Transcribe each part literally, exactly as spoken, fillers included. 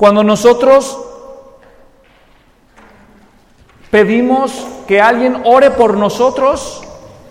Cuando nosotros pedimos que alguien ore por nosotros,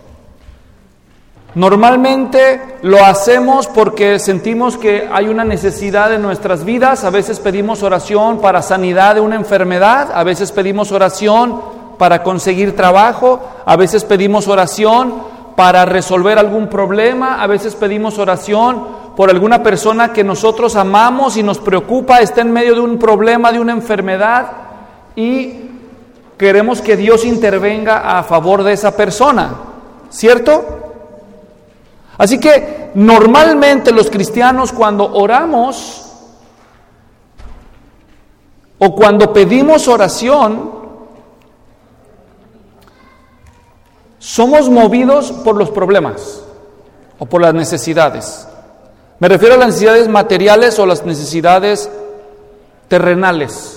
normalmente lo hacemos porque sentimos que hay una necesidad en nuestras vidas. A veces pedimos oración para sanidad de una enfermedad, a veces pedimos oración para conseguir trabajo, a veces pedimos oración para resolver algún problema, a veces pedimos oración por alguna persona que nosotros amamos y nos preocupa, está en medio de un problema, de una enfermedad, y queremos que Dios intervenga a favor de esa persona, ¿cierto? Así que normalmente los cristianos, cuando oramos o cuando pedimos oración, somos movidos por los problemas o por las necesidades. Me refiero a las necesidades materiales o las necesidades terrenales.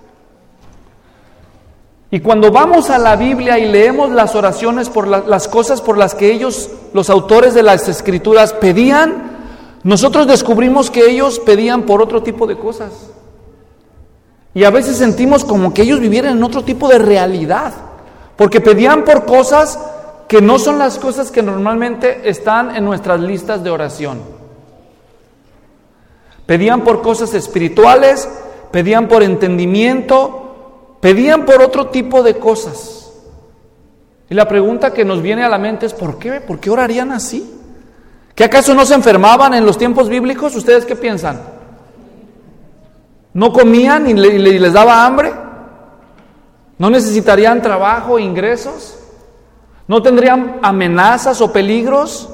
Y cuando vamos a la Biblia y leemos las oraciones por la, las cosas por las que ellos, los autores de las Escrituras, pedían, nosotros descubrimos que ellos pedían por otro tipo de cosas. Y a veces sentimos como que ellos vivieran en otro tipo de realidad, porque pedían por cosas que no son las cosas que normalmente están en nuestras listas de oración. Pedían por cosas espirituales, pedían por entendimiento, pedían por otro tipo de cosas. Y la pregunta que nos viene a la mente es: ¿por qué? ¿Por qué orarían así? ¿Que acaso no se enfermaban en los tiempos bíblicos? ¿Ustedes qué piensan? ¿No comían y les daba hambre? ¿No necesitarían trabajo e ingresos? ¿No tendrían amenazas o peligros?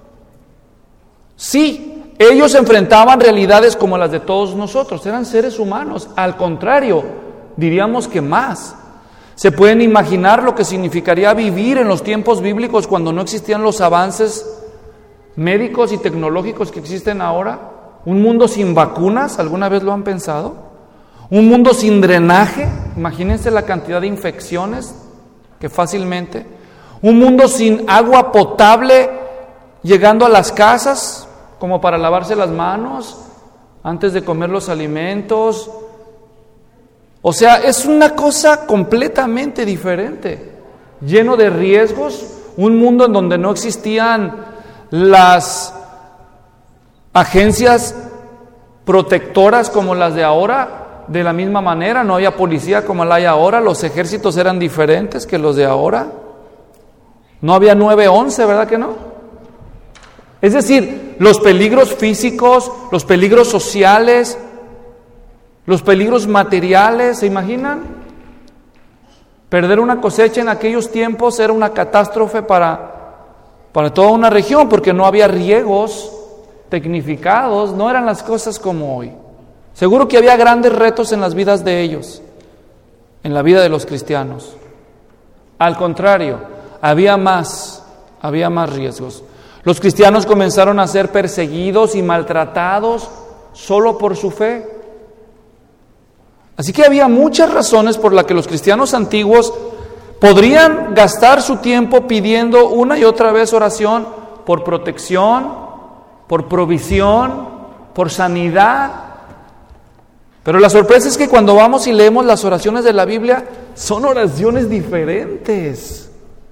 Sí, ellos enfrentaban realidades como las de todos nosotros, eran seres humanos. Al contrario, diríamos que más. ¿Se pueden imaginar lo que significaría vivir en los tiempos bíblicos cuando no existían los avances médicos y tecnológicos que existen ahora? ¿Un mundo sin vacunas? ¿Alguna vez lo han pensado? ¿Un mundo sin drenaje? Imagínense la cantidad de infecciones que fácilmente. ¿Un mundo sin agua potable llegando a las casas como para lavarse las manos antes de comer los alimentos? O sea, es una cosa completamente diferente, lleno de riesgos, un mundo en donde no existían las agencias protectoras como las de ahora, de la misma manera, no había policía como la hay ahora, los ejércitos eran diferentes que los de ahora, no había nueve once, ¿verdad que no? Es decir, los peligros físicos, los peligros sociales, los peligros materiales, ¿se imaginan? Perder una cosecha en aquellos tiempos era una catástrofe para, para toda una región, porque no había riegos tecnificados, no eran las cosas como hoy. Seguro que había grandes retos en las vidas de ellos, en la vida de los cristianos. Al contrario, había más, había más riesgos. Los cristianos comenzaron a ser perseguidos y maltratados solo por su fe. Así que había muchas razones por las que los cristianos antiguos podrían gastar su tiempo pidiendo una y otra vez oración por protección, por provisión, por sanidad. Pero la sorpresa es que cuando vamos y leemos las oraciones de la Biblia, son oraciones diferentes,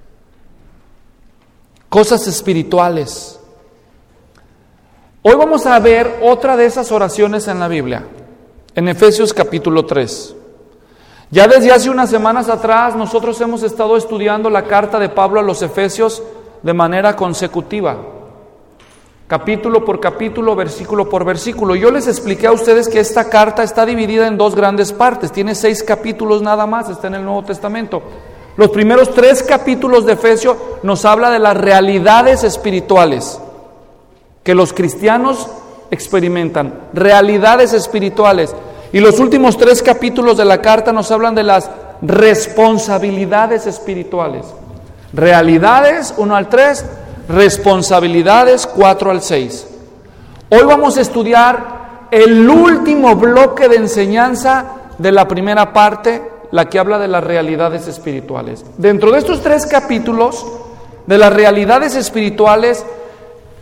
cosas espirituales. Hoy vamos a ver otra de esas oraciones en la Biblia. En Efesios capítulo tres. Ya desde hace unas semanas atrás nosotros hemos estado estudiando la carta de Pablo a los Efesios de manera consecutiva, capítulo por capítulo, versículo por versículo. Yo les expliqué a ustedes que esta carta está dividida en dos grandes partes, tiene seis capítulos nada más, está en el Nuevo Testamento. Los primeros tres capítulos de Efesios nos habla de las realidades espirituales que los cristianos experimentan, realidades espirituales. Y los últimos tres capítulos de la carta nos hablan de las responsabilidades espirituales. Realidades, uno al tres, responsabilidades, cuatro al seis. Hoy vamos a estudiar el último bloque de enseñanza de la primera parte, la que habla de las realidades espirituales. Dentro de estos tres capítulos de las realidades espirituales,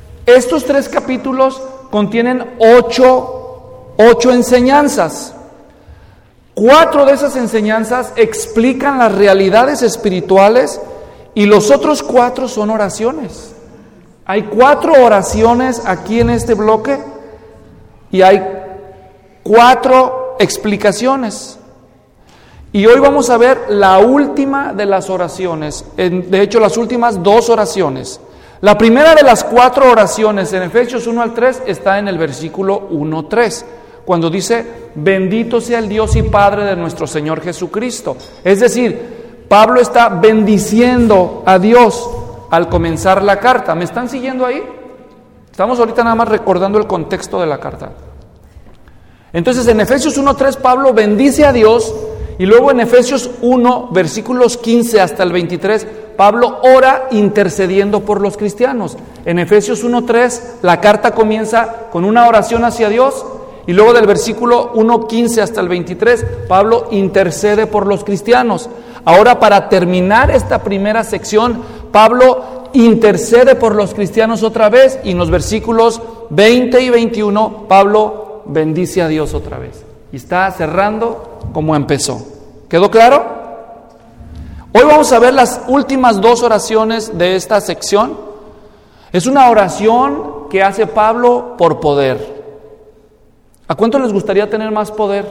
estos tres capítulos contienen ocho, ocho enseñanzas. Cuatro de esas enseñanzas explican las realidades espirituales y los otros cuatro son oraciones. Hay cuatro oraciones aquí en este bloque y hay cuatro explicaciones. Y hoy vamos a ver la última de las oraciones, de hecho las últimas dos oraciones. La primera de las cuatro oraciones en Efesios uno al tres está en el versículo uno tres, cuando dice, bendito sea el Dios y Padre de nuestro Señor Jesucristo. Es decir, Pablo está bendiciendo a Dios al comenzar la carta. ¿Me están siguiendo ahí? Estamos ahorita nada más recordando el contexto de la carta. Entonces en Efesios uno tres Pablo bendice a Dios y luego en Efesios uno versículos quince hasta el veintitrés Pablo ora intercediendo por los cristianos. En Efesios uno tres la carta comienza con una oración hacia Dios y luego del versículo uno quince hasta el veintitrés Pablo intercede por los cristianos. Ahora, para terminar esta primera sección, Pablo intercede por los cristianos otra vez y en los versículos veinte y veintiuno Pablo bendice a Dios otra vez. Y está cerrando como empezó. ¿Quedó claro? Hoy vamos a ver las últimas dos oraciones de esta sección. Es una oración que hace Pablo por poder. ¿A cuánto les gustaría tener más poder?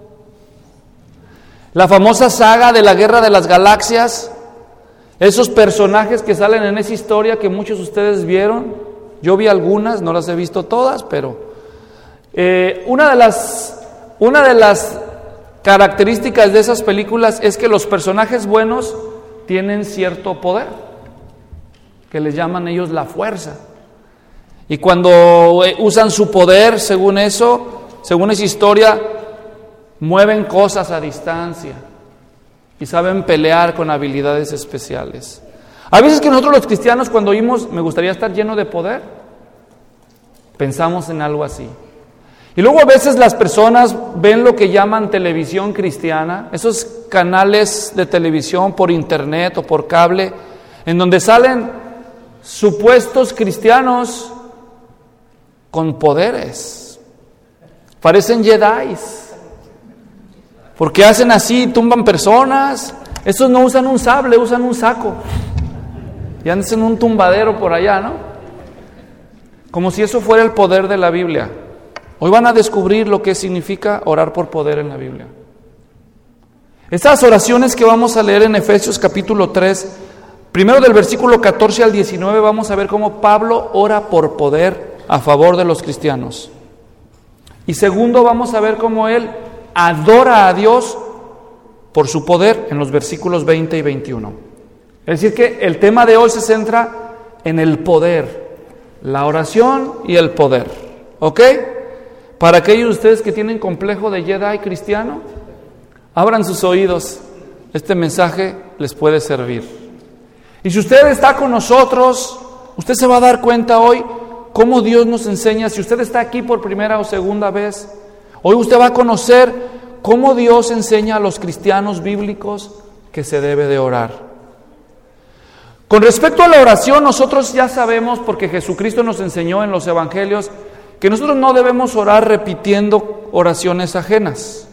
La famosa saga de la Guerra de las Galaxias, esos personajes que salen en esa historia que muchos de ustedes vieron, yo vi algunas, no las he visto todas, pero eh, una de las, una de las características de esas películas es que los personajes buenos tienen cierto poder, que les llaman ellos la fuerza. Y cuando usan su poder, según eso, según esa historia, mueven cosas a distancia y saben pelear con habilidades especiales. A veces que nosotros los cristianos cuando oímos, me gustaría estar lleno de poder, pensamos en algo así. Y luego a veces las personas ven lo que llaman televisión cristiana, esos canales de televisión por internet o por cable, en donde salen supuestos cristianos con poderes. Parecen jedis, porque hacen así, tumban personas. Estos no usan un sable, usan un saco y andan en un tumbadero por allá, ¿no? Como si eso fuera el poder de la Biblia. Hoy van a descubrir lo que significa orar por poder en la Biblia. Estas oraciones que vamos a leer en Efesios capítulo tres, primero del versículo catorce al diecinueve, vamos a ver cómo Pablo ora por poder a favor de los cristianos. Y segundo, vamos a ver cómo él adora a Dios por su poder en los versículos veinte y veintiuno. Es decir que el tema de hoy se centra en el poder, la oración y el poder. ¿Ok? Para aquellos de ustedes que tienen complejo de Jedi cristiano, abran sus oídos, este mensaje les puede servir. Y si usted está con nosotros, usted se va a dar cuenta hoy cómo Dios nos enseña. Si usted está aquí por primera o segunda vez, hoy usted va a conocer cómo Dios enseña a los cristianos bíblicos que se debe de orar. Con respecto a la oración, nosotros ya sabemos, porque Jesucristo nos enseñó en los evangelios, que nosotros no debemos orar repitiendo oraciones ajenas.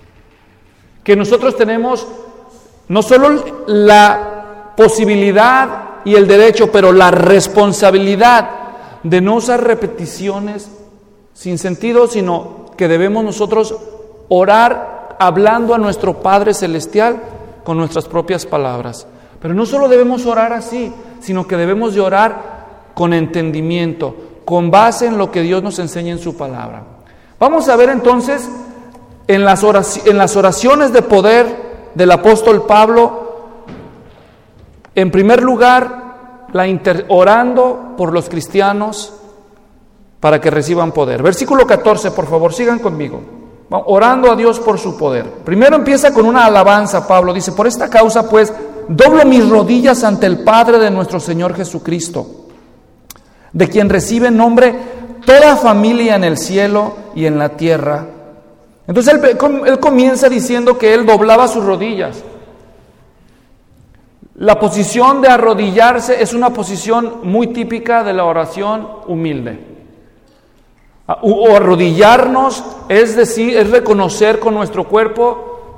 Que nosotros tenemos no solo la posibilidad y el derecho, pero la responsabilidad de no usar repeticiones sin sentido, sino que debemos nosotros orar hablando a nuestro Padre Celestial con nuestras propias palabras. Pero no solo debemos orar así, sino que debemos de orar con entendimiento, con base en lo que Dios nos enseña en su palabra. Vamos a ver entonces en las oraciones, en las oraciones de poder del apóstol Pablo, en primer lugar, la inter, orando por los cristianos para que reciban poder. Versículo catorce, por favor, sigan conmigo. Orando a Dios por su poder. Primero empieza con una alabanza, Pablo dice: por esta causa pues doblo mis rodillas ante el Padre de nuestro Señor Jesucristo, de quien recibe nombre toda familia en el cielo y en la tierra. Entonces él, él comienza diciendo que él doblaba sus rodillas. La posición de arrodillarse es una posición muy típica de la oración humilde. O arrodillarnos es decir, es reconocer con nuestro cuerpo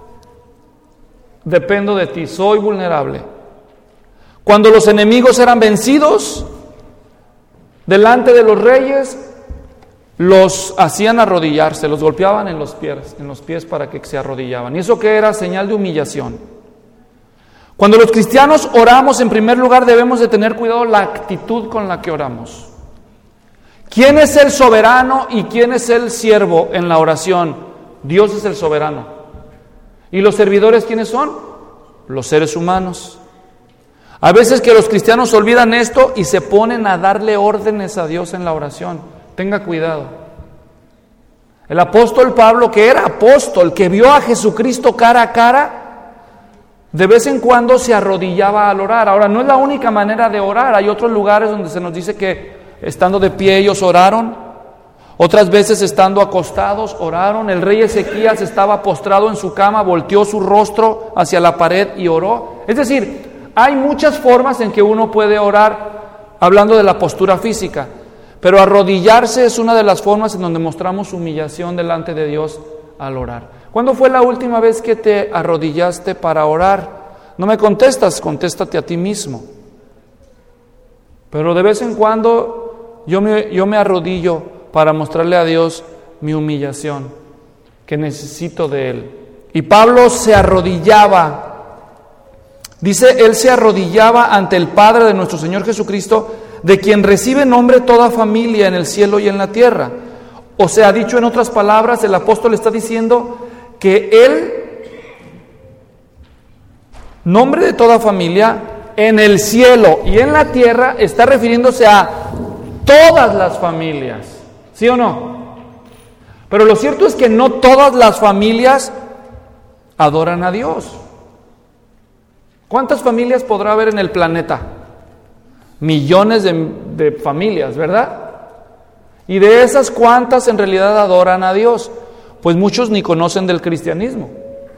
dependo de ti, soy vulnerable. Cuando los enemigos eran vencidos, delante de los reyes, los hacían arrodillarse, los golpeaban en los pies, en los pies para que se arrodillaban. ¿Y eso qué era? Señal de humillación. Cuando los cristianos oramos, en primer lugar debemos de tener cuidado la actitud con la que oramos. ¿Quién es el soberano y quién es el siervo en la oración? Dios es el soberano. ¿Y los servidores quiénes son? Los seres humanos. A veces que los cristianos olvidan esto y se ponen a darle órdenes a Dios en la oración. Tenga cuidado. El apóstol Pablo, que era apóstol, que vio a Jesucristo cara a cara, de vez en cuando se arrodillaba al orar. Ahora, no es la única manera de orar. Hay otros lugares donde se nos dice que estando de pie ellos oraron. Otras veces estando acostados oraron. El rey Ezequías estaba postrado en su cama, volteó su rostro hacia la pared y oró. Es decir, hay muchas formas en que uno puede orar, hablando de la postura física. Pero arrodillarse es una de las formas en donde mostramos humillación delante de Dios al orar. ¿Cuándo fue la última vez que te arrodillaste para orar? No me contestas, contéstate a ti mismo. Pero de vez en cuando yo me, yo me arrodillo para mostrarle a Dios mi humillación, que necesito de Él. Y Pablo se arrodillaba. Dice, él se arrodillaba ante el Padre de nuestro Señor Jesucristo, de quien recibe nombre toda familia en el cielo y en la tierra. O sea, dicho en otras palabras, el apóstol está diciendo que él, nombre de toda familia, en el cielo y en la tierra, está refiriéndose a todas las familias. ¿Sí o no? Pero lo cierto es que no todas las familias adoran a Dios. ¿Cuántas familias podrá haber en el planeta? Millones de, de familias, ¿verdad? Y de esas, ¿cuántas en realidad adoran a Dios? Pues muchos ni conocen del cristianismo.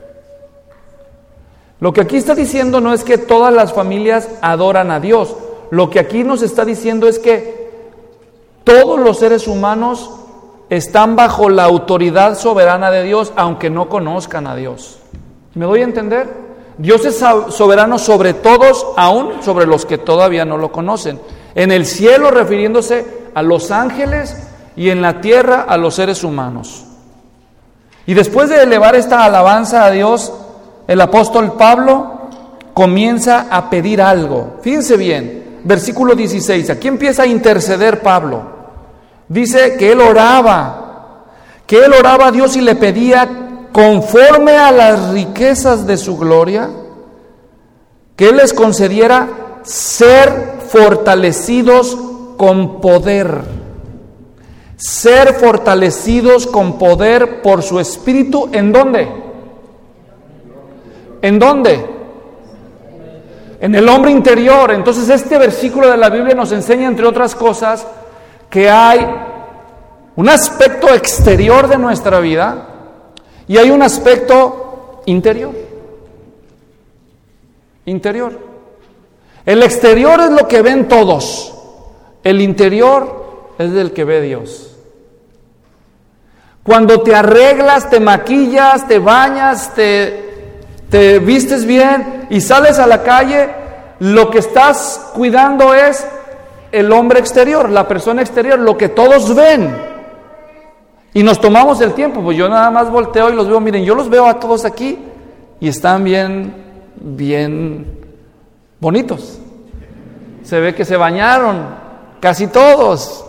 Lo que aquí está diciendo no es que todas las familias adoran a Dios. Lo que aquí nos está diciendo es que todos los seres humanos están bajo la autoridad soberana de Dios, aunque no conozcan a Dios. ¿Me doy a entender? Dios es soberano sobre todos, aún sobre los que todavía no lo conocen. En el cielo refiriéndose a los ángeles y en la tierra a los seres humanos. Y después de elevar esta alabanza a Dios, el apóstol Pablo comienza a pedir algo. Fíjense bien, versículo dieciséis, aquí empieza a interceder Pablo. Dice que él oraba, que él oraba a Dios y le pedía conforme a las riquezas de su gloria, que Él les concediera ser fortalecidos con poder, ser fortalecidos con poder por su Espíritu. ¿En dónde? ¿En dónde? En el hombre interior. Entonces este versículo de la Biblia nos enseña, entre otras cosas, que hay un aspecto exterior de nuestra vida y hay un aspecto interior. Interior. El exterior es lo que ven todos. El interior es del que ve Dios. Cuando te arreglas, te maquillas, te bañas, te, te vistes bien y sales a la calle, lo que estás cuidando es el hombre exterior, la persona exterior, lo que todos ven. Y nos tomamos el tiempo, pues yo nada más volteo y los veo, miren, yo los veo a todos aquí y están bien, bien bonitos. Se ve que se bañaron, casi todos.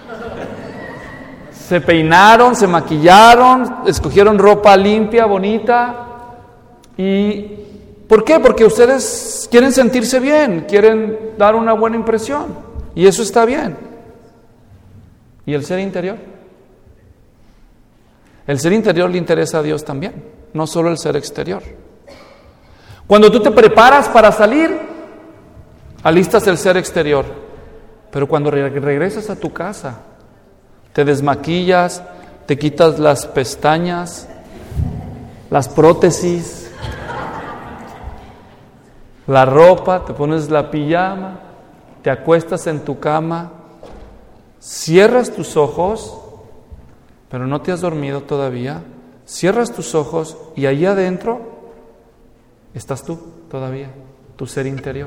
Se peinaron, se maquillaron, escogieron ropa limpia, bonita. ¿Y por qué? Porque ustedes quieren sentirse bien, quieren dar una buena impresión. Y eso está bien. ¿Y el ser interior? El ser interior le interesa a Dios también, no solo el ser exterior. Cuando tú te preparas para salir, alistas el ser exterior. Pero cuando regresas a tu casa, te desmaquillas, te quitas las pestañas, las prótesis, la ropa, te pones la pijama, te acuestas en tu cama, cierras tus ojos, pero no te has dormido todavía, cierras tus ojos y ahí adentro estás tú todavía, tu ser interior.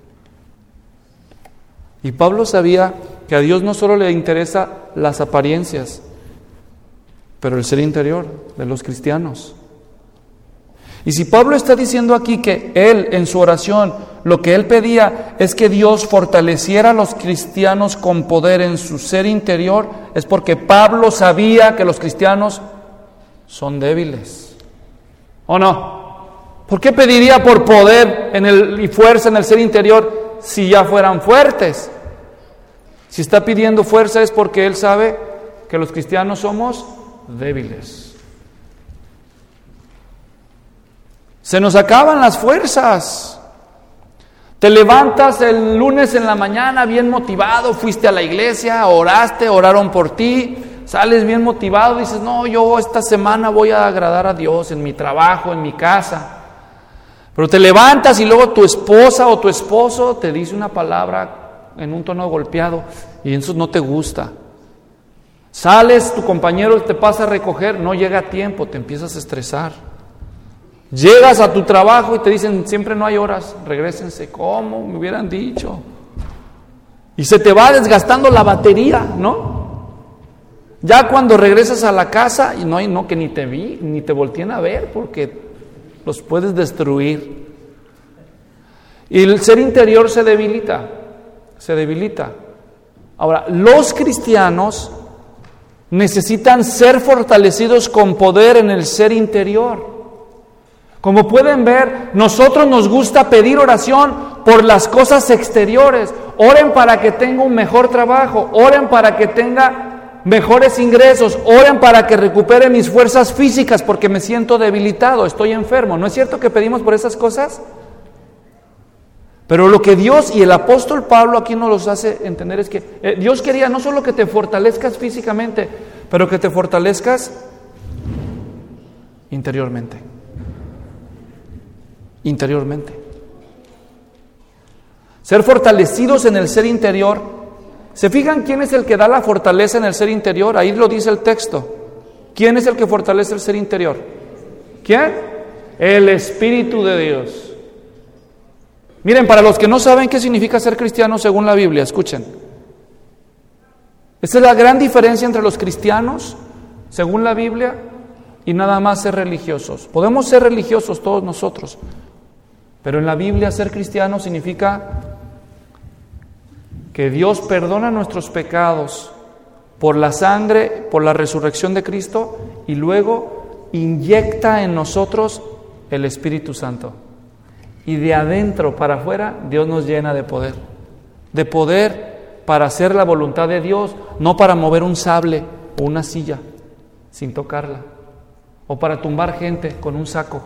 Y Pablo sabía que a Dios no solo le interesa las apariencias, pero el ser interior de los cristianos. Y si Pablo está diciendo aquí que él, en su oración, lo que él pedía es que Dios fortaleciera a los cristianos con poder en su ser interior, es porque Pablo sabía que los cristianos son débiles. ¿O no? ¿Por qué pediría por poder en el, y fuerza en el ser interior si ya fueran fuertes? Si está pidiendo fuerza es porque él sabe que los cristianos somos débiles. Se nos acaban las fuerzas. Te levantas el lunes en la mañana bien motivado, fuiste a la iglesia, oraste, oraron por ti, sales bien motivado, dices, no, yo esta semana voy a agradar a Dios en mi trabajo, en mi casa. Pero te levantas y luego tu esposa o tu esposo te dice una palabra en un tono golpeado y eso no te gusta. Sales, tu compañero te pasa a recoger, no llega a tiempo, te empiezas a estresar. Llegas a tu trabajo y te dicen, siempre no hay horas, regrésense. ¿Cómo? Me hubieran dicho. Y se te va desgastando la batería, ¿no? Ya cuando regresas a la casa, y no hay no que ni te vi, ni te volteen a ver, porque los puedes destruir. Y el ser interior se debilita, se debilita. Ahora, los cristianos necesitan ser fortalecidos con poder en el ser interior. Como pueden ver, nosotros nos gusta pedir oración por las cosas exteriores. Oren para que tenga un mejor trabajo, oren para que tenga mejores ingresos, oren para que recupere mis fuerzas físicas porque me siento debilitado, estoy enfermo. ¿No es cierto que pedimos por esas cosas? Pero lo que Dios y el apóstol Pablo aquí nos los hace entender es que eh, Dios quería no solo que te fortalezcas físicamente, pero que te fortalezcas interiormente. Interiormente. Ser fortalecidos en el ser interior. ¿Se fijan quién es el que da la fortaleza en el ser interior? Ahí lo dice el texto. ¿Quién es el que fortalece el ser interior? ¿Quién? El Espíritu de Dios. Miren, para los que no saben qué significa ser cristiano según la Biblia, escuchen. Esa es la gran diferencia entre los cristianos según la Biblia y nada más ser religiosos. Podemos ser religiosos todos nosotros, pero en la Biblia ser cristiano significa que Dios perdona nuestros pecados por la sangre, por la resurrección de Cristo y luego inyecta en nosotros el Espíritu Santo. Y de adentro para afuera Dios nos llena de poder, de poder para hacer la voluntad de Dios, no para mover un sable o una silla sin tocarla, o para tumbar gente con un saco.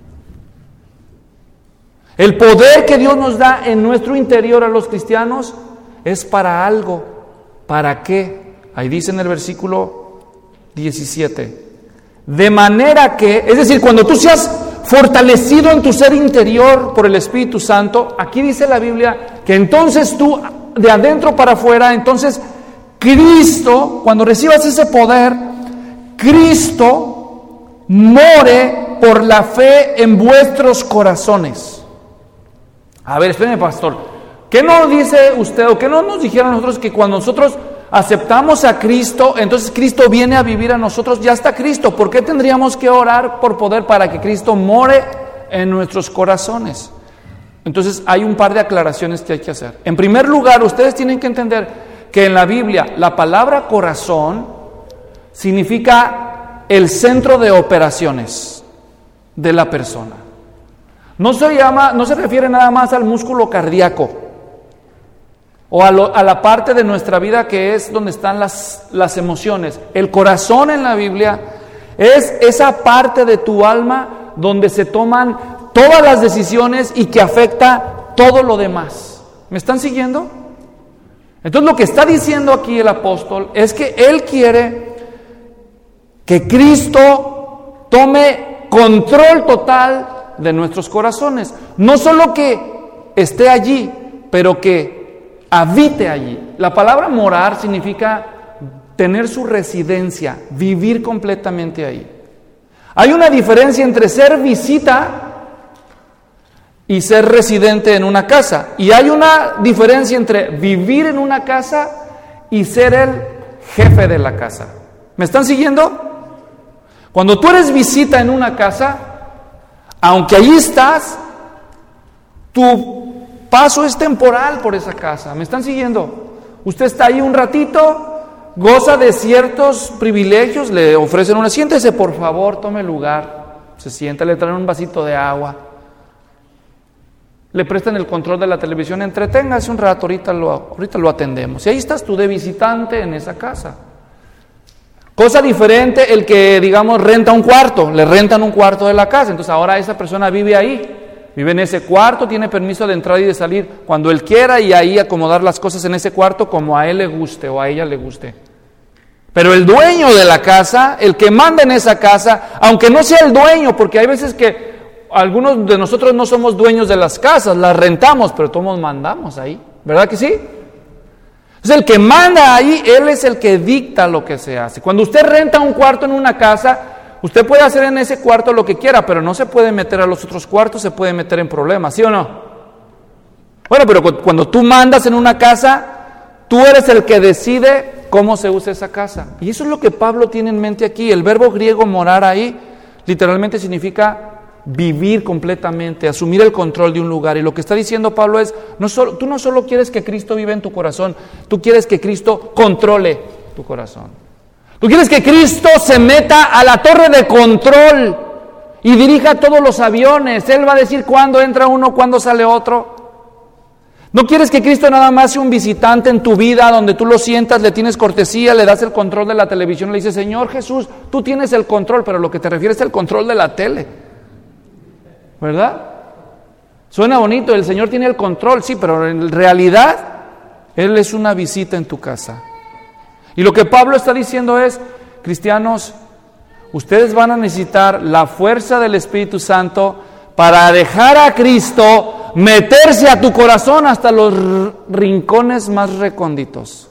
El poder que Dios nos da en nuestro interior a los cristianos es para algo. ¿Para qué? Ahí dice en el versículo diecisiete. De manera que, es decir, cuando tú seas fortalecido en tu ser interior por el Espíritu Santo, aquí dice la Biblia que entonces tú, de adentro para afuera, entonces Cristo, cuando recibas ese poder, Cristo more por la fe en vuestros corazones. A ver, espérame, pastor, ¿qué nos dice usted o qué no nos dijeron a nosotros que cuando nosotros aceptamos a Cristo, entonces Cristo viene a vivir a nosotros? Ya está Cristo. ¿Por qué tendríamos que orar por poder para que Cristo more en nuestros corazones? Entonces hay un par de aclaraciones que hay que hacer. En primer lugar, ustedes tienen que entender que en la Biblia la palabra corazón significa el centro de operaciones de la persona. No se llama, no se refiere nada más al músculo cardíaco o a, lo, a la parte de nuestra vida que es donde están las, las emociones. El corazón en la Biblia es esa parte de tu alma donde se toman todas las decisiones y que afecta todo lo demás. ¿Me están siguiendo? Entonces lo que está diciendo aquí el apóstol es que él quiere que Cristo tome control total de nuestros corazones. No solo que esté allí, pero que habite allí. La palabra morar significa tener su residencia, vivir completamente ahí. Hay una diferencia entre ser visita y ser residente en una casa. Y hay una diferencia entre vivir en una casa y ser el jefe de la casa. ¿Me están siguiendo? Cuando tú eres visita en una casa, aunque allí estás, tu paso es temporal por esa casa. ¿Me están siguiendo? Usted está ahí un ratito, goza de ciertos privilegios, le ofrecen una, siéntese por favor, tome lugar, se sienta, le traen un vasito de agua, le prestan el control de la televisión, entreténgase un rato, ahorita lo, ahorita lo atendemos. Y ahí estás tú de visitante en esa casa. Cosa diferente el que, digamos, renta un cuarto, le rentan un cuarto de la casa, entonces ahora esa persona vive ahí, vive en ese cuarto, tiene permiso de entrar y de salir cuando él quiera y ahí acomodar las cosas en ese cuarto como a él le guste o a ella le guste. Pero el dueño de la casa, el que manda en esa casa, aunque no sea el dueño, porque hay veces que algunos de nosotros no somos dueños de las casas, las rentamos, pero todos mandamos ahí, ¿verdad que sí? Es el que manda ahí, él es el que dicta lo que se hace. Cuando usted renta un cuarto en una casa, usted puede hacer en ese cuarto lo que quiera, pero no se puede meter a los otros cuartos, se puede meter en problemas, ¿sí o no? Bueno, pero cuando tú mandas en una casa, tú eres el que decide cómo se usa esa casa. Y eso es lo que Pablo tiene en mente aquí. El verbo griego morar ahí, literalmente significa vivir completamente, asumir el control de un lugar. Y lo que está diciendo Pablo es, no solo, tú no solo quieres que Cristo viva en tu corazón, tú quieres que Cristo controle tu corazón. Tú quieres que Cristo se meta a la torre de control y dirija todos los aviones. Él va a decir cuándo entra uno, cuándo sale otro. No quieres que Cristo nada más sea un visitante en tu vida, donde tú lo sientas, le tienes cortesía, le das el control de la televisión, le dices, Señor Jesús, tú tienes el control, pero lo que te refieres es el control de la tele. ¿Verdad? Suena bonito, el Señor tiene el control, sí, pero en realidad Él es una visita en tu casa. Y lo que Pablo está diciendo es, cristianos, ustedes van a necesitar la fuerza del Espíritu Santo para dejar a Cristo meterse a tu corazón hasta los rincones más recónditos.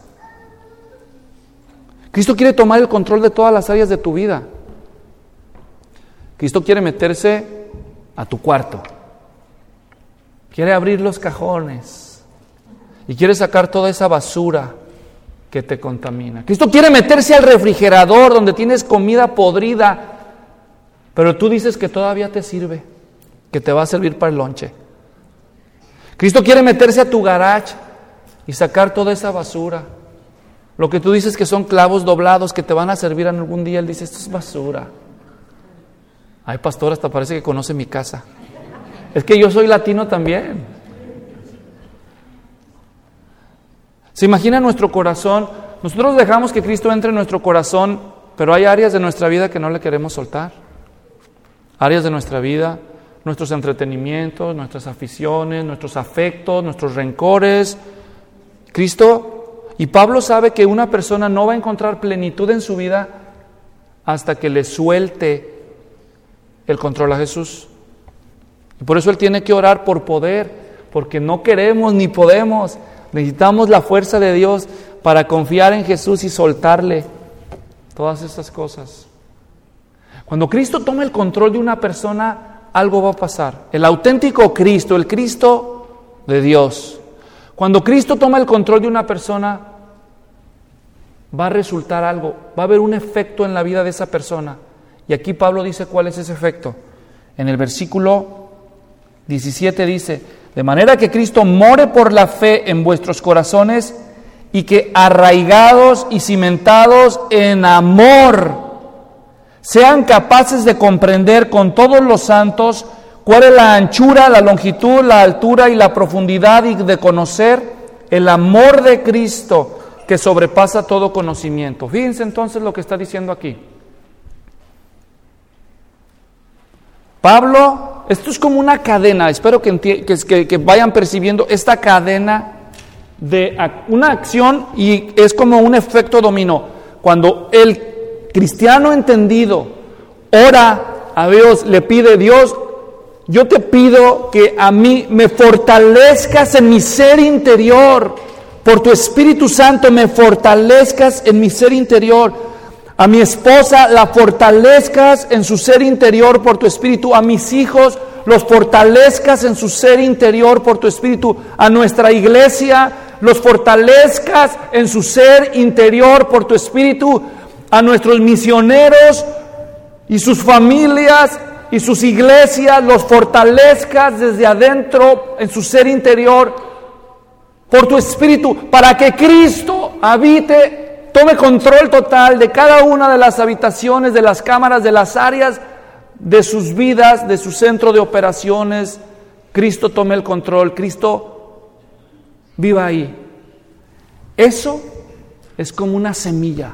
Cristo quiere tomar el control de todas las áreas de tu vida. Cristo quiere meterse a tu cuarto, quiere abrir los cajones y quiere sacar toda esa basura que te contamina. Cristo quiere meterse al refrigerador donde tienes comida podrida, pero tú dices que todavía te sirve, que te va a servir para el lonche. Cristo quiere meterse a tu garage y sacar toda esa basura, lo que tú dices que son clavos doblados que te van a servir en algún día. Él dice, esto es basura. Ay, pastor, hasta parece que conoce mi casa. Es que yo soy latino también. ¿Se imagina nuestro corazón? Nosotros dejamos que Cristo entre en nuestro corazón, pero hay áreas de nuestra vida que no le queremos soltar. Áreas de nuestra vida, nuestros entretenimientos, nuestras aficiones, nuestros afectos, nuestros rencores. Cristo, y Pablo sabe que una persona no va a encontrar plenitud en su vida hasta que le suelte el control a Jesús. Y por eso él tiene que orar por poder, porque no queremos ni podemos. Necesitamos la fuerza de Dios para confiar en Jesús y soltarle todas estas cosas. Cuando Cristo toma el control de una persona, algo va a pasar. El auténtico Cristo, el Cristo de Dios, cuando Cristo toma el control de una persona, va a resultar algo, va a haber un efecto en la vida de esa persona. Y aquí Pablo dice cuál es ese efecto. En el versículo diecisiete dice, de manera que Cristo more por la fe en vuestros corazones y que arraigados y cimentados en amor, sean capaces de comprender con todos los santos cuál es la anchura, la longitud, la altura y la profundidad, y de conocer el amor de Cristo que sobrepasa todo conocimiento. Fíjense entonces lo que está diciendo aquí. Pablo, esto es como una cadena, espero que, que, que vayan percibiendo esta cadena de una acción, y es como un efecto dominó. Cuando el cristiano entendido ora a Dios, le pide, Dios, yo te pido que a mí me fortalezcas en mi ser interior, por tu Espíritu Santo me fortalezcas en mi ser interior. A mi esposa la fortalezcas en su ser interior por tu Espíritu. A mis hijos los fortalezcas en su ser interior por tu Espíritu. A nuestra iglesia, los fortalezcas en su ser interior por tu Espíritu. A nuestros misioneros y sus familias y sus iglesias, los fortalezcas desde adentro en su ser interior por tu Espíritu, para que Cristo habite, tome control total de cada una de las habitaciones, de las cámaras, de las áreas de sus vidas, de su centro de operaciones. Cristo tome el control, Cristo viva ahí. Eso es como una semilla,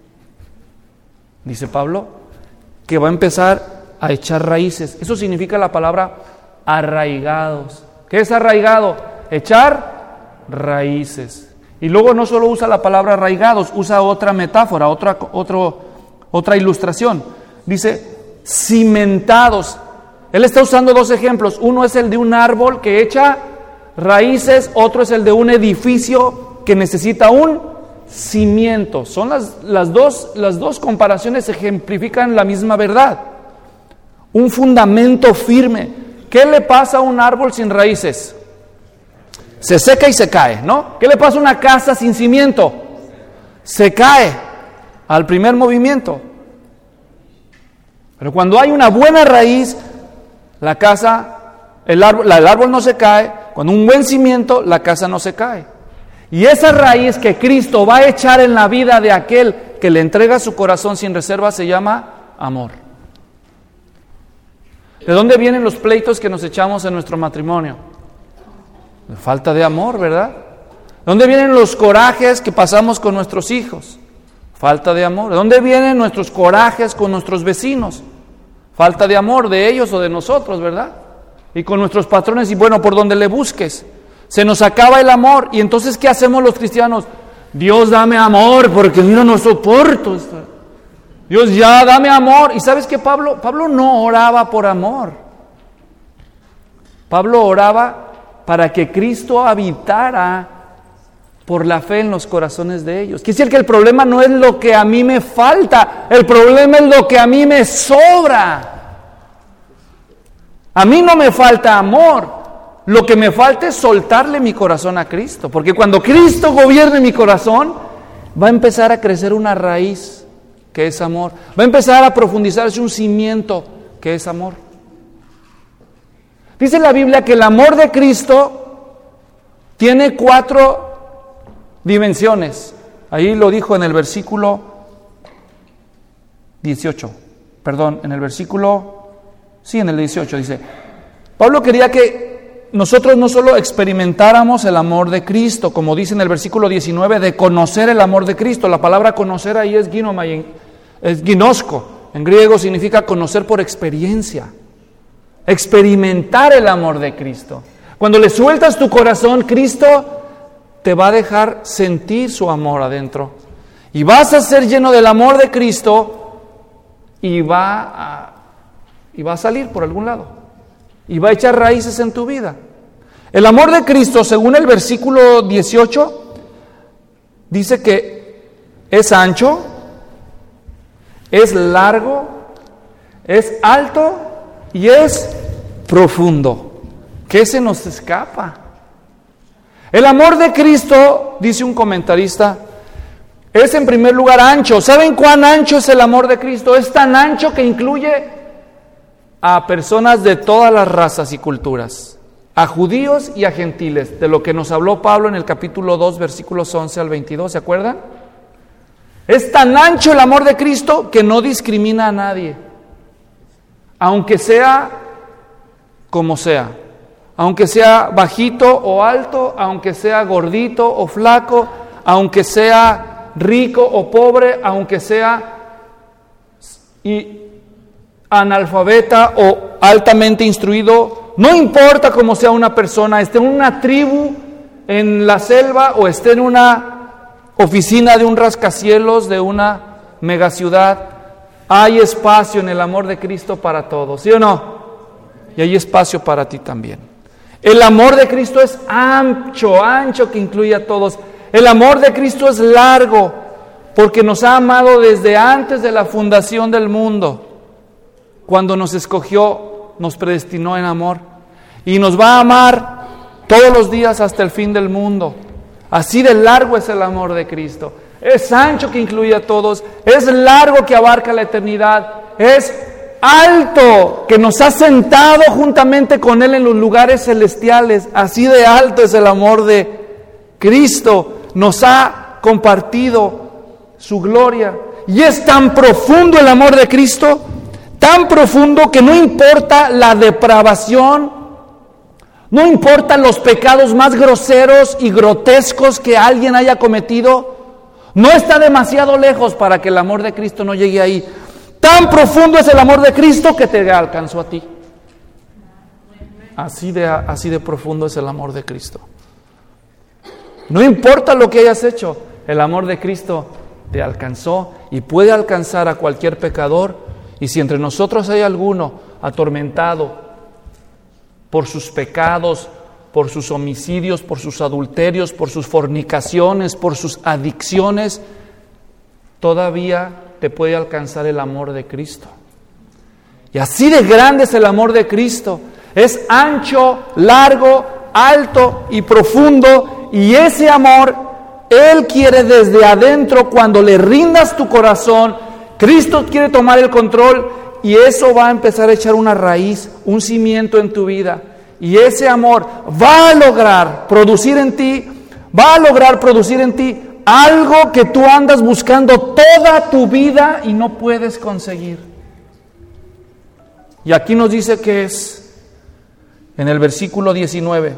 dice Pablo, que va a empezar a echar raíces. Eso significa la palabra arraigados. ¿Qué es arraigado? Echar raíces. Y luego no solo usa la palabra arraigados, usa otra metáfora, otra, otro, otra ilustración. Dice cimentados. Él está usando dos ejemplos. Uno es el de un árbol que echa raíces, otro es el de un edificio que necesita un cimiento. Son las, las, dos, las dos comparaciones ejemplifican la misma verdad. Un fundamento firme. ¿Qué le pasa a un árbol sin raíces? Se seca y se cae, ¿no? ¿Qué le pasa a una casa sin cimiento? Se cae al primer movimiento. Pero cuando hay una buena raíz, la casa, el árbol, el árbol no se cae. Cuando un buen cimiento, la casa no se cae. Y esa raíz que Cristo va a echar en la vida de aquel que le entrega su corazón sin reserva se llama amor. ¿De dónde vienen los pleitos que nos echamos en nuestro matrimonio? De falta de amor, ¿verdad? ¿De dónde vienen los corajes que pasamos con nuestros hijos? Falta de amor. ¿De dónde vienen nuestros corajes con nuestros vecinos? Falta de amor de ellos o de nosotros, ¿verdad? Y con nuestros patrones, y bueno, por donde le busques. Se nos acaba el amor. Y entonces, ¿qué hacemos los cristianos? Dios, dame amor, porque mira, no soporto esto. Dios, ya, dame amor. ¿Y sabes qué, Pablo? Pablo no oraba por amor. Pablo oraba para que Cristo habitara por la fe en los corazones de ellos. Quiere decir que el problema no es lo que a mí me falta, el problema es lo que a mí me sobra. A mí no me falta amor, lo que me falta es soltarle mi corazón a Cristo, porque cuando Cristo gobierne mi corazón, va a empezar a crecer una raíz que es amor, va a empezar a profundizarse un cimiento que es amor. Dice la Biblia que el amor de Cristo tiene cuatro dimensiones. Ahí lo dijo en el versículo dieciocho. Perdón, en el versículo... Sí, en el dieciocho dice. Pablo quería que nosotros no solo experimentáramos el amor de Cristo, como dice en el versículo diecinueve, de conocer el amor de Cristo. La palabra conocer ahí es ginomai, es ginosko. En griego significa conocer por experiencia. Experimentar el amor de Cristo. Cuando le sueltas tu corazón, Cristo te va a dejar sentir su amor adentro. Y vas a ser lleno del amor de Cristo y va a, y va a salir por algún lado. Y va a echar raíces en tu vida. El amor de Cristo, según el versículo dieciocho, dice que es ancho, es largo, es alto y es profundo. ¿Qué se nos escapa? El amor de Cristo, dice un comentarista, es en primer lugar ancho. ¿Saben cuán ancho es el amor de Cristo? Es tan ancho que incluye a personas de todas las razas y culturas, a judíos y a gentiles, de lo que nos habló Pablo en el capítulo dos, versículos once al veintidós, ¿se acuerdan? Es tan ancho el amor de Cristo que no discrimina a nadie, aunque sea como sea, aunque sea bajito o alto, aunque sea gordito o flaco, aunque sea rico o pobre, aunque sea y analfabeta o altamente instruido, no importa cómo sea una persona, esté en una tribu en la selva o esté en una oficina de un rascacielos de una megaciudad, hay espacio en el amor de Cristo para todos, ¿sí o no? Y hay espacio para ti también. El amor de Cristo es ancho, ancho que incluye a todos. El amor de Cristo es largo, porque nos ha amado desde antes de la fundación del mundo, cuando nos escogió nos predestinó en amor y nos va a amar todos los días hasta el fin del mundo. Así de largo es el amor de Cristo. Es ancho que incluye a todos, es largo que abarca la eternidad, es alto que nos ha sentado juntamente con Él en los lugares celestiales. Así de alto es el amor de Cristo. Nos ha compartido su gloria. Y es tan profundo el amor de Cristo, tan profundo que no importa la depravación, no importa los pecados más groseros y grotescos que alguien haya cometido, no está demasiado lejos para que el amor de Cristo no llegue ahí. Tan profundo es el amor de Cristo que te alcanzó a ti. Así de, así de profundo es el amor de Cristo. No importa lo que hayas hecho, el amor de Cristo te alcanzó y puede alcanzar a cualquier pecador. Y si entre nosotros hay alguno atormentado por sus pecados, por sus homicidios, por sus adulterios, por sus fornicaciones, por sus adicciones, todavía te puede alcanzar el amor de Cristo. Y así de grande es el amor de Cristo. Es ancho, largo, alto y profundo. Y ese amor, Él quiere desde adentro, cuando le rindas tu corazón, Cristo quiere tomar el control y eso va a empezar a echar una raíz, un cimiento en tu vida. Y ese amor va a lograr producir en ti, va a lograr producir en ti algo que tú andas buscando toda tu vida y no puedes conseguir. Y aquí nos dice que es en el versículo diecinueve.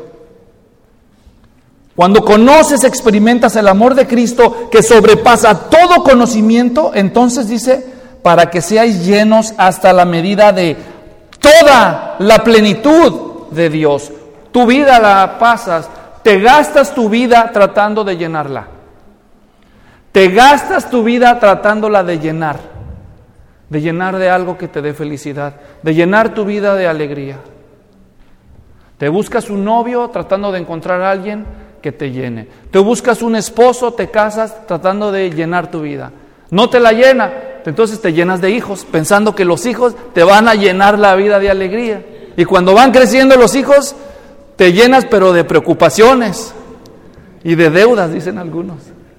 Cuando conoces, experimentas el amor de Cristo que sobrepasa todo conocimiento, entonces dice, para que seáis llenos hasta la medida de toda la plenitud de Dios. Tu vida la pasas, te gastas tu vida tratando de llenarla. Te gastas tu vida tratándola de llenar, de llenar de algo que te dé felicidad, de llenar tu vida de alegría. Te buscas un novio tratando de encontrar a alguien que te llene. Te buscas un esposo, te casas tratando de llenar tu vida. No te la llena, entonces te llenas de hijos, pensando que los hijos te van a llenar la vida de alegría. Y cuando van creciendo los hijos, te llenas pero de preocupaciones y de deudas, dicen algunos.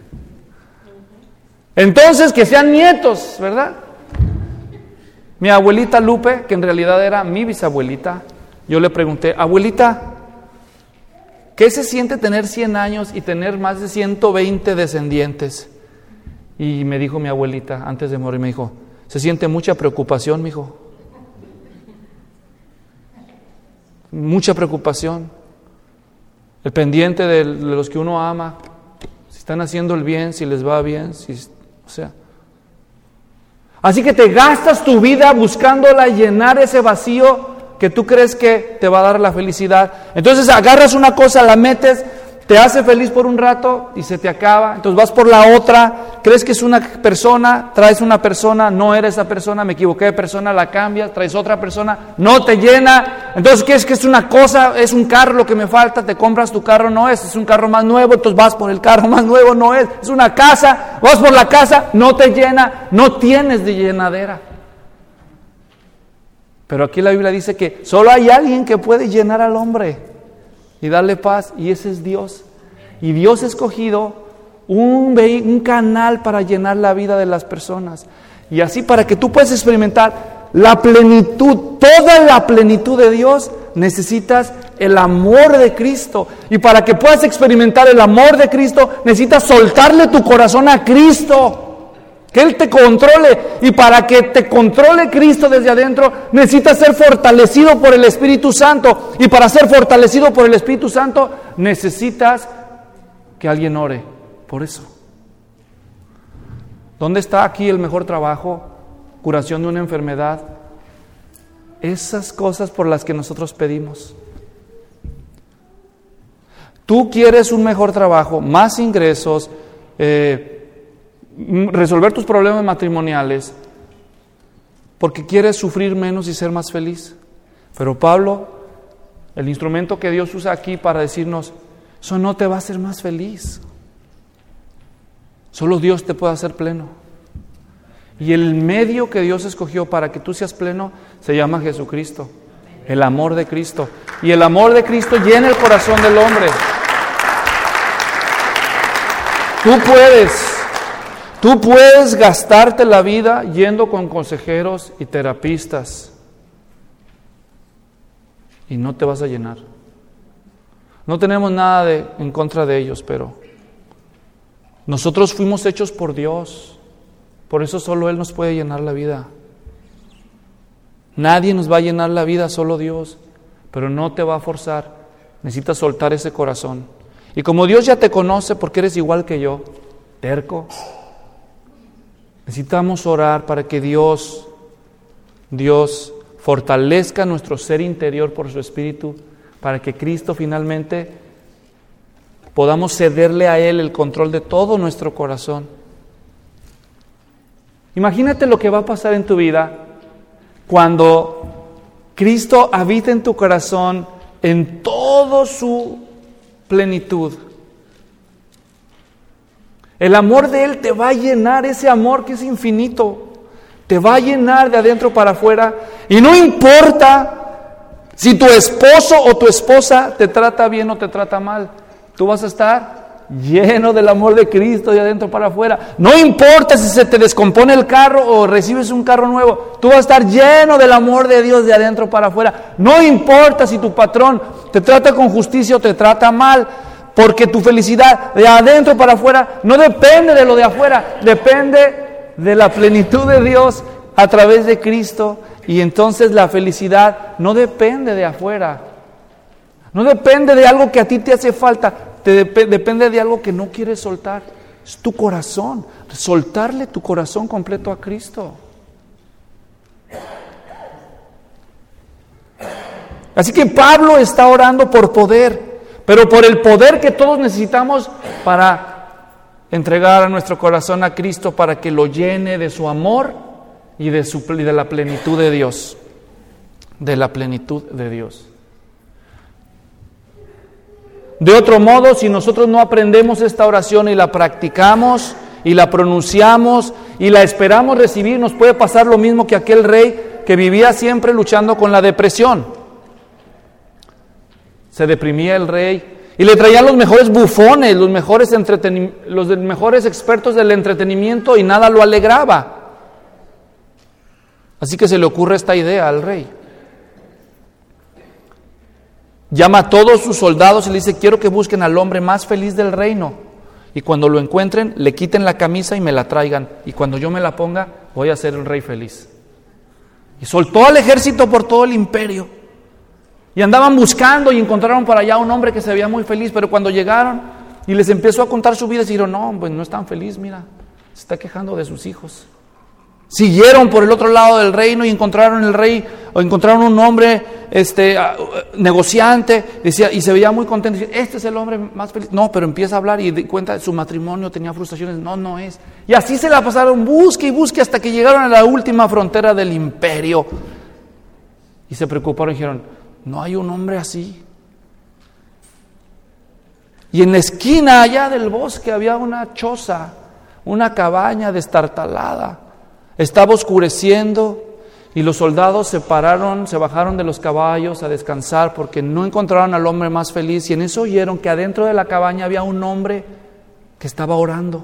Entonces que sean nietos, ¿verdad? Mi abuelita Lupe, que en realidad era mi bisabuelita, yo le pregunté, abuelita, ¿qué se siente tener cien años y tener más de ciento veinte descendientes? Y me dijo mi abuelita, antes de morir, me dijo, se siente mucha preocupación, mijo. Mucha preocupación. El pendiente de, de los que uno ama, si están haciendo el bien, si les va bien, si, o sea. Así que te gastas tu vida buscándola llenar ese vacío que tú crees que te va a dar la felicidad. Entonces agarras una cosa, la metes, te hace feliz por un rato y se te acaba. Entonces vas por la otra, crees que es una persona, traes una persona, no eres esa persona, me equivoqué de persona, la cambias, traes otra persona, no te llena. Entonces crees que es una cosa, es un carro lo que me falta, te compras tu carro, no es, es un carro más nuevo, entonces vas por el carro más nuevo, no es, es una casa, vas por la casa, no te llena, no tienes de llenadera. Pero aquí la Biblia dice que solo hay alguien que puede llenar al hombre y darle paz, y ese es Dios. Y Dios ha escogido un, ve- un canal para llenar la vida de las personas. Y así, para que tú puedas experimentar la plenitud, toda la plenitud de Dios, necesitas el amor de Cristo. Y para que puedas experimentar el amor de Cristo, necesitas soltarle tu corazón a Cristo. Que Él te controle, y para que te controle Cristo desde adentro, necesitas ser fortalecido por el Espíritu Santo, y para ser fortalecido por el Espíritu Santo, necesitas que alguien ore por eso. ¿Dónde está aquí el mejor trabajo? Curación de una enfermedad. Esas cosas por las que nosotros pedimos. Tú quieres un mejor trabajo, más ingresos, eh, resolver tus problemas matrimoniales, porque quieres sufrir menos y ser más feliz. Pero Pablo, el instrumento que Dios usa aquí para decirnos, eso no te va a hacer más feliz. Solo Dios te puede hacer pleno. Y el medio que Dios escogió para que tú seas pleno se llama Jesucristo. El amor de Cristo. Y el amor de Cristo llena el corazón del hombre. Tú puedes, tú puedes gastarte la vida yendo con consejeros y terapistas y no te vas a llenar. No tenemos nada de, en contra de ellos, pero nosotros fuimos hechos por Dios. Por eso solo Él nos puede llenar la vida. Nadie nos va a llenar la vida, solo Dios. Pero no te va a forzar. Necesitas soltar ese corazón. Y como Dios ya te conoce porque eres igual que yo, terco, necesitamos orar para que Dios, Dios fortalezca nuestro ser interior por su Espíritu, para que Cristo finalmente podamos cederle a Él el control de todo nuestro corazón. Imagínate lo que va a pasar en tu vida cuando Cristo habita en tu corazón en toda su plenitud. El amor de Él te va a llenar, ese amor que es infinito, te va a llenar de adentro para afuera, y no importa si tu esposo o tu esposa te trata bien o te trata mal, tú vas a estar lleno del amor de Cristo de adentro para afuera. No importa si se te descompone el carro o recibes un carro nuevo, tú vas a estar lleno del amor de Dios de adentro para afuera. No importa si tu patrón te trata con justicia o te trata mal, porque tu felicidad de adentro para afuera no depende de lo de afuera, depende de la plenitud de Dios a través de Cristo. Y entonces la felicidad no depende de afuera, no depende de algo que a ti te hace falta, te dep- depende de algo que no quieres soltar. Es tu corazón, soltarle tu corazón completo a Cristo. Así que Pablo está orando por poder, pero por el poder que todos necesitamos para entregar a nuestro corazón a Cristo, para que lo llene de su amor y de, su, de la plenitud de Dios, de la plenitud de Dios. De otro modo, si nosotros no aprendemos esta oración y la practicamos y la pronunciamos y la esperamos recibir, nos puede pasar lo mismo que aquel rey que vivía siempre luchando con la depresión. Se deprimía el rey y le traían los mejores bufones, los mejores, entretenim- los mejores expertos del entretenimiento y nada lo alegraba. Así que se le ocurre esta idea al rey. Llama a todos sus soldados y le dice: quiero que busquen al hombre más feliz del reino, y cuando lo encuentren, le quiten la camisa y me la traigan, y cuando yo me la ponga, voy a ser el rey feliz. Y soltó al ejército por todo el imperio, y andaban buscando y encontraron por allá un hombre que se veía muy feliz, pero cuando llegaron y les empezó a contar su vida, dijeron: no, pues no es tan feliz, mira, se está quejando de sus hijos. Siguieron por el otro lado del reino y encontraron el rey, o encontraron un hombre este, negociante, decía, y se veía muy contento. Decía: este es el hombre más feliz. No, pero empieza a hablar y de cuenta su matrimonio tenía frustraciones. No, no es. Y así se la pasaron, busque y busque hasta que llegaron a la última frontera del imperio. Y se preocuparon y dijeron: no hay un hombre así. Y en la esquina allá del bosque había una choza, una cabaña destartalada. Estaba oscureciendo y los soldados se pararon, se bajaron de los caballos a descansar porque no encontraron al hombre más feliz, y en eso oyeron que adentro de la cabaña había un hombre que estaba orando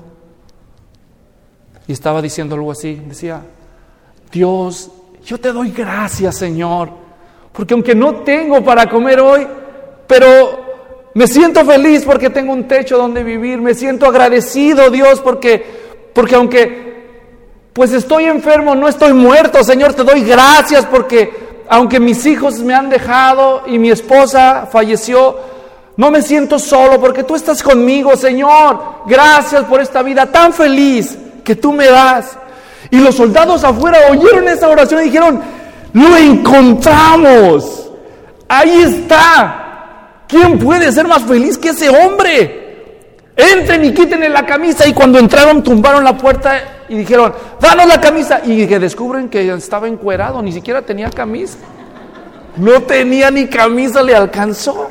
y estaba diciendo algo así. Decía: Dios, yo te doy gracias, Señor, porque aunque no tengo para comer hoy, pero me siento feliz porque tengo un techo donde vivir. Me siento agradecido, Dios, porque, porque aunque pues estoy enfermo, no estoy muerto, Señor, te doy gracias porque aunque mis hijos me han dejado y mi esposa falleció, no me siento solo porque tú estás conmigo, Señor. Gracias por esta vida tan feliz que tú me das. Y los soldados afuera oyeron esa oración y dijeron: lo encontramos, ahí está. ¿Quién puede ser más feliz que ese hombre? Entren y quítenle la camisa. Y cuando entraron, tumbaron la puerta y dijeron: danos la camisa. Y que descubren que estaba encuerado, ni siquiera tenía camisa. No tenía ni camisa, le alcanzó.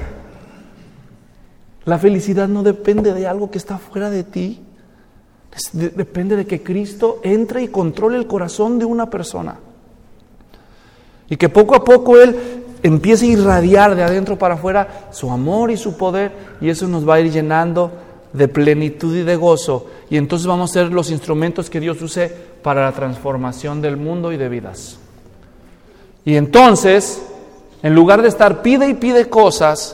La felicidad no depende de algo que está fuera de ti. Depende de que Cristo entre y controle el corazón de una persona. Y que poco a poco Él empiece a irradiar de adentro para afuera su amor y su poder, y eso nos va a ir llenando de plenitud y de gozo, y entonces vamos a ser los instrumentos que Dios use para la transformación del mundo y de vidas. Y entonces, en lugar de estar pide y pide cosas,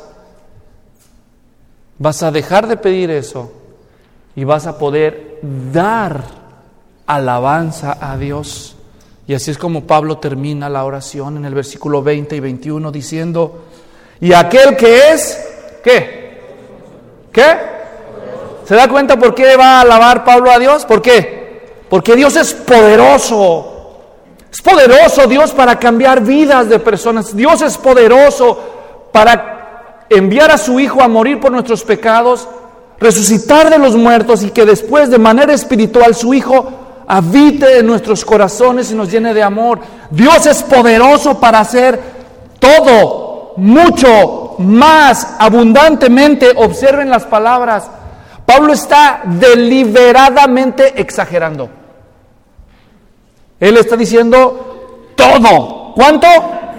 vas a dejar de pedir eso y vas a poder dar alabanza a Dios. Y así es como Pablo termina la oración en el versículo veinte y veintiuno diciendo: y aquel que es, ¿qué? ¿Qué? ¿Se da cuenta por qué va a alabar Pablo a Dios? ¿Por qué? Porque Dios es poderoso. Es poderoso Dios para cambiar vidas de personas. Dios es poderoso para enviar a su Hijo a morir por nuestros pecados, resucitar de los muertos y que después de manera espiritual su Hijo habite en nuestros corazones y nos llene de amor. Dios es poderoso para hacer todo, mucho, más, abundantemente. Observen las palabras. Pablo está deliberadamente exagerando. Él está diciendo todo. ¿Cuánto?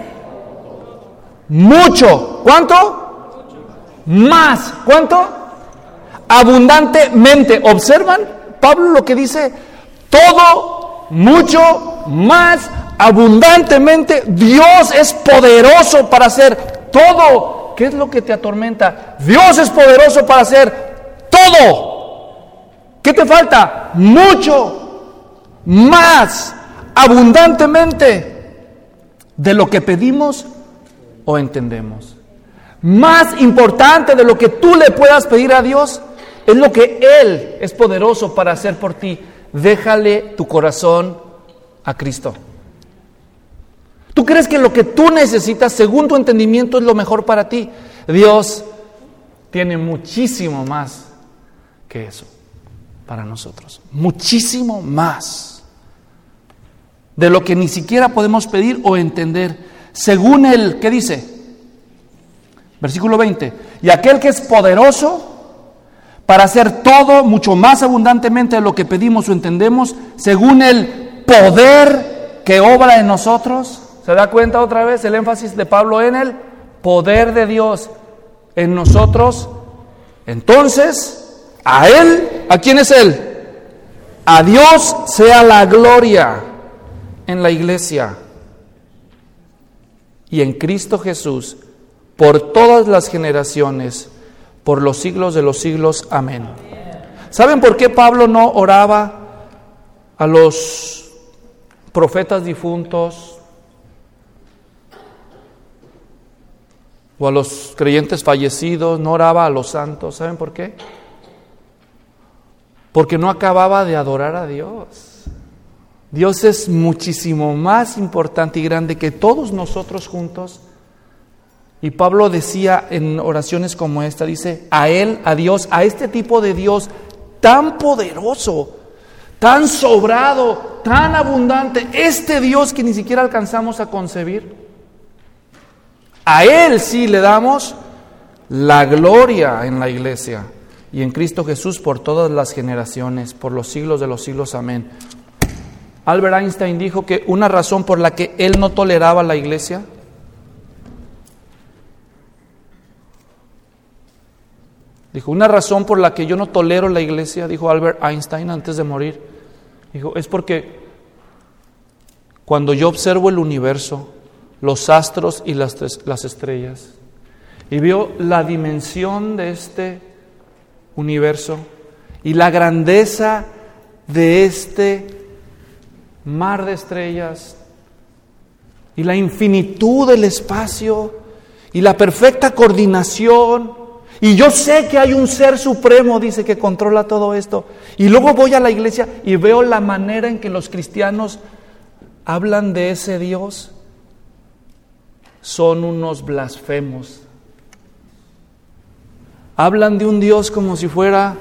Mucho. ¿Cuánto? Más. ¿Cuánto? Abundantemente. ¿Observan? Pablo lo que dice: todo, mucho, más, abundantemente. Dios es poderoso para hacer todo. ¿Qué es lo que te atormenta? Dios es poderoso para hacer todo. ¿Qué te falta? Mucho, más, abundantemente de lo que pedimos o entendemos. Más importante de lo que tú le puedas pedir a Dios es lo que Él es poderoso para hacer por ti. Déjale tu corazón a Cristo. ¿Tú crees que lo que tú necesitas, según tu entendimiento, es lo mejor para ti? Dios tiene muchísimo más que eso para nosotros. Muchísimo más de lo que ni siquiera podemos pedir o entender. Según Él, ¿qué dice? Versículo veinte. Y aquel que es poderoso para hacer todo mucho más abundantemente de lo que pedimos o entendemos, según el poder que obra en nosotros. ¿Se da cuenta otra vez el énfasis de Pablo en el poder de Dios en nosotros? Entonces, a Él, ¿a quién es Él? A Dios sea la gloria en la iglesia y en Cristo Jesús por todas las generaciones, por los siglos de los siglos. Amén. ¿Saben por qué Pablo no oraba a los profetas difuntos o a los creyentes fallecidos? No oraba a los santos. ¿Saben por qué? Porque no acababa de adorar a Dios. Dios es muchísimo más importante y grande que todos nosotros juntos. Y Pablo decía en oraciones como esta, dice, a Él, a Dios, a este tipo de Dios tan poderoso, tan sobrado, tan abundante, este Dios que ni siquiera alcanzamos a concebir, a Él sí le damos la gloria en la iglesia y en Cristo Jesús por todas las generaciones, por los siglos de los siglos. Amén. Albert Einstein dijo que una razón por la que él no toleraba la iglesia Dijo, una razón por la que yo no tolero la iglesia, dijo Albert Einstein antes de morir, dijo, es porque cuando yo observo el universo, los astros y las, las estrellas, y veo la dimensión de este universo y la grandeza de este mar de estrellas y la infinitud del espacio y la perfecta coordinación, y yo sé que hay un ser supremo, dice, que controla todo esto, y luego voy a la iglesia y veo la manera en que los cristianos hablan de ese Dios, son unos blasfemos. Hablan de un Dios como si fuera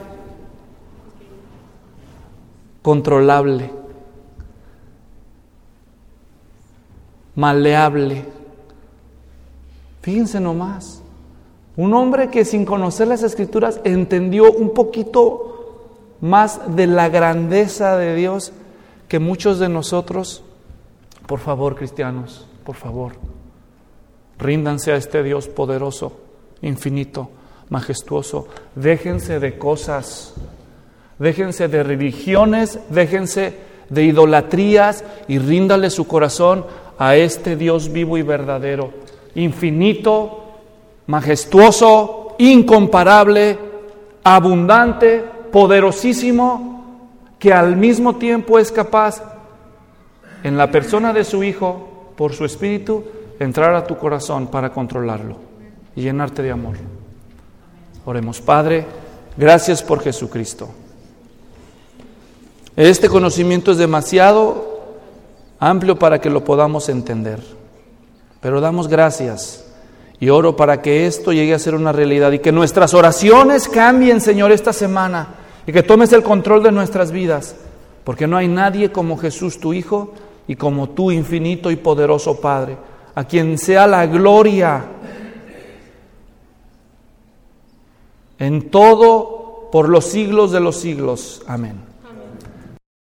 controlable, maleable. Fíjense nomás, un hombre que sin conocer las Escrituras entendió un poquito más de la grandeza de Dios que muchos de nosotros. Por favor, cristianos, por favor, Ríndanse a este Dios poderoso, infinito, majestuoso. Déjense de cosas, déjense de religiones, déjense de idolatrías y ríndale su corazón a este Dios vivo y verdadero, infinito, majestuoso, incomparable, abundante, poderosísimo, que al mismo tiempo es capaz, en la persona de su Hijo, por su Espíritu, entrar a tu corazón para controlarlo y llenarte de amor. Oremos. Padre, gracias por Jesucristo. Este conocimiento es demasiado amplio para que lo podamos entender, pero damos gracias y oro para que esto llegue a ser una realidad y que nuestras oraciones cambien, Señor, esta semana, y que tomes el control de nuestras vidas, porque no hay nadie como Jesús, tu Hijo, y como tú, infinito y poderoso Padre, a quien sea la gloria en todo por los siglos de los siglos. Amén.